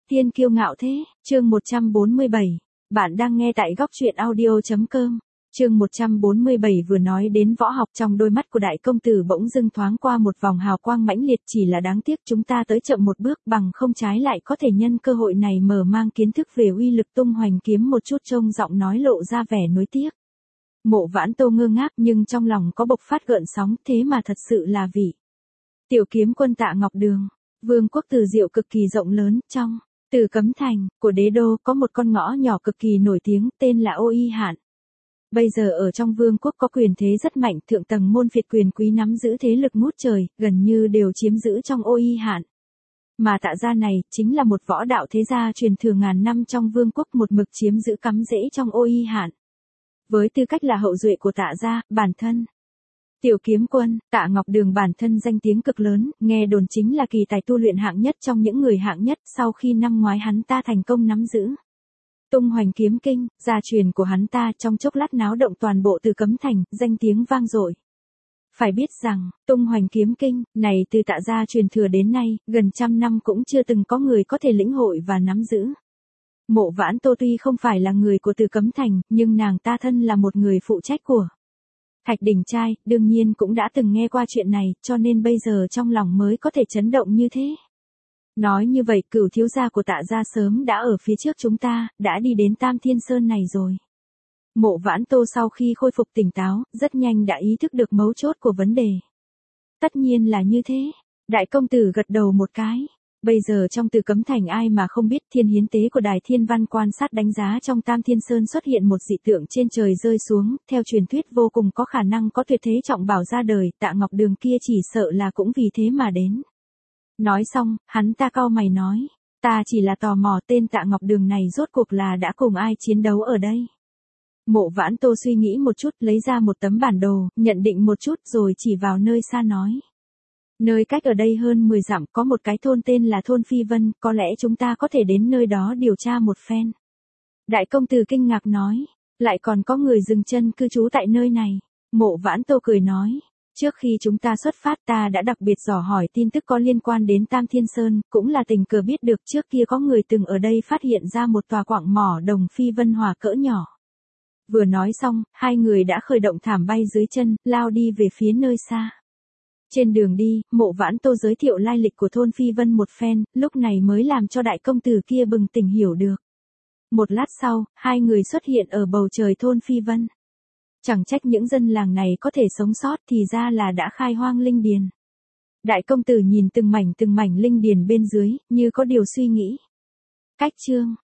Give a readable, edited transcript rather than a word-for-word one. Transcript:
Tiên kiêu ngạo thế, chương 147. Bạn đang nghe tại góc truyện audio.com. Chương 147 vừa nói đến võ học, trong đôi mắt của đại công tử bỗng dưng thoáng qua một vòng hào quang mãnh liệt, chỉ là đáng tiếc chúng ta tới chậm một bước, bằng không trái lại có thể nhân cơ hội này mở mang kiến thức về uy lực tung hoành kiếm một chút. Trông giọng nói lộ ra vẻ nuối tiếc. Mộ Vãn Tô ngơ ngác nhưng trong lòng có bộc phát gợn sóng, thế mà thật sự là vị tiểu kiếm quân Tạ Ngọc Đường. Vương quốc Từ Diệu cực kỳ rộng lớn, trong Từ Cấm Thành của đế đô có một con ngõ nhỏ cực kỳ nổi tiếng tên là Ô Y Hạn. Bây giờ ở trong vương quốc có quyền thế rất mạnh, thượng tầng môn phiệt quyền quý nắm giữ thế lực ngút trời, gần như đều chiếm giữ trong Ô Y Hạn. Mà Tạ gia này chính là một võ đạo thế gia truyền thừa ngàn năm trong vương quốc, một mực chiếm giữ cắm rễ trong Ô Y Hạn. Với tư cách là hậu duệ của Tạ gia, bản thân tiểu kiếm quân Tạ Ngọc Đường bản thân danh tiếng cực lớn, nghe đồn chính là kỳ tài tu luyện hạng nhất trong những người hạng nhất. Sau khi năm ngoái hắn ta thành công nắm giữ tung hoành kiếm kinh, gia truyền của hắn ta trong chốc lát náo động toàn bộ Từ Cấm Thành, danh tiếng vang dội. Phải biết rằng, tung hoành kiếm kinh này từ Tạ gia truyền thừa đến nay, gần trăm năm cũng chưa từng có người có thể lĩnh hội và nắm giữ. Mộ Vãn Tô tuy không phải là người của Từ Cấm Thành, nhưng nàng ta thân là một người phụ trách của Thạch Đình Trai, đương nhiên cũng đã từng nghe qua chuyện này, cho nên bây giờ trong lòng mới có thể chấn động như thế. Nói như vậy, Cửu thiếu gia của Tạ gia sớm đã ở phía trước chúng ta, đã đi đến Tam Thiên Sơn này rồi. Mộ Vãn Tô sau khi khôi phục tỉnh táo, rất nhanh đã ý thức được mấu chốt của vấn đề. Tất nhiên là như thế. Đại công tử gật đầu một cái. Bây giờ trong Từ Cấm Thành ai mà không biết, thiên hiến tế của Đài Thiên Văn quan sát đánh giá trong Tam Thiên Sơn xuất hiện một dị tượng trên trời rơi xuống, theo truyền thuyết vô cùng có khả năng có tuyệt thế trọng bảo ra đời, Tạ Ngọc Đường kia chỉ sợ là cũng vì thế mà đến. Nói xong, hắn ta cau mày nói, ta chỉ là tò mò tên Tạ Ngọc Đường này rốt cuộc là đã cùng ai chiến đấu ở đây. Mộ Vãn Tô suy nghĩ một chút, lấy ra một tấm bản đồ, nhận định một chút rồi chỉ vào nơi xa nói. Nơi cách ở đây hơn 10 dặm có một cái thôn tên là thôn Phi Vân, có lẽ chúng ta có thể đến nơi đó điều tra một phen. Đại công tử kinh ngạc nói, lại còn có người dừng chân cư trú tại nơi này. Mộ Vãn Tô cười nói, trước khi chúng ta xuất phát ta đã đặc biệt dò hỏi tin tức có liên quan đến Tam Thiên Sơn, cũng là tình cờ biết được trước kia có người từng ở đây phát hiện ra một tòa quặng mỏ đồng phi vân hỏa cỡ nhỏ. Vừa nói xong, hai người đã khởi động thảm bay dưới chân, lao đi về phía nơi xa. Trên đường đi, Mộ Vãn Tô giới thiệu lai lịch của thôn Phi Vân một phen, lúc này mới làm cho đại công tử kia bừng tỉnh hiểu được. Một lát sau, hai người xuất hiện ở bầu trời thôn Phi Vân. Chẳng trách những dân làng này có thể sống sót, thì ra là đã khai hoang linh điền. Đại công tử nhìn từng mảnh linh điền bên dưới, như có điều suy nghĩ. Cách chương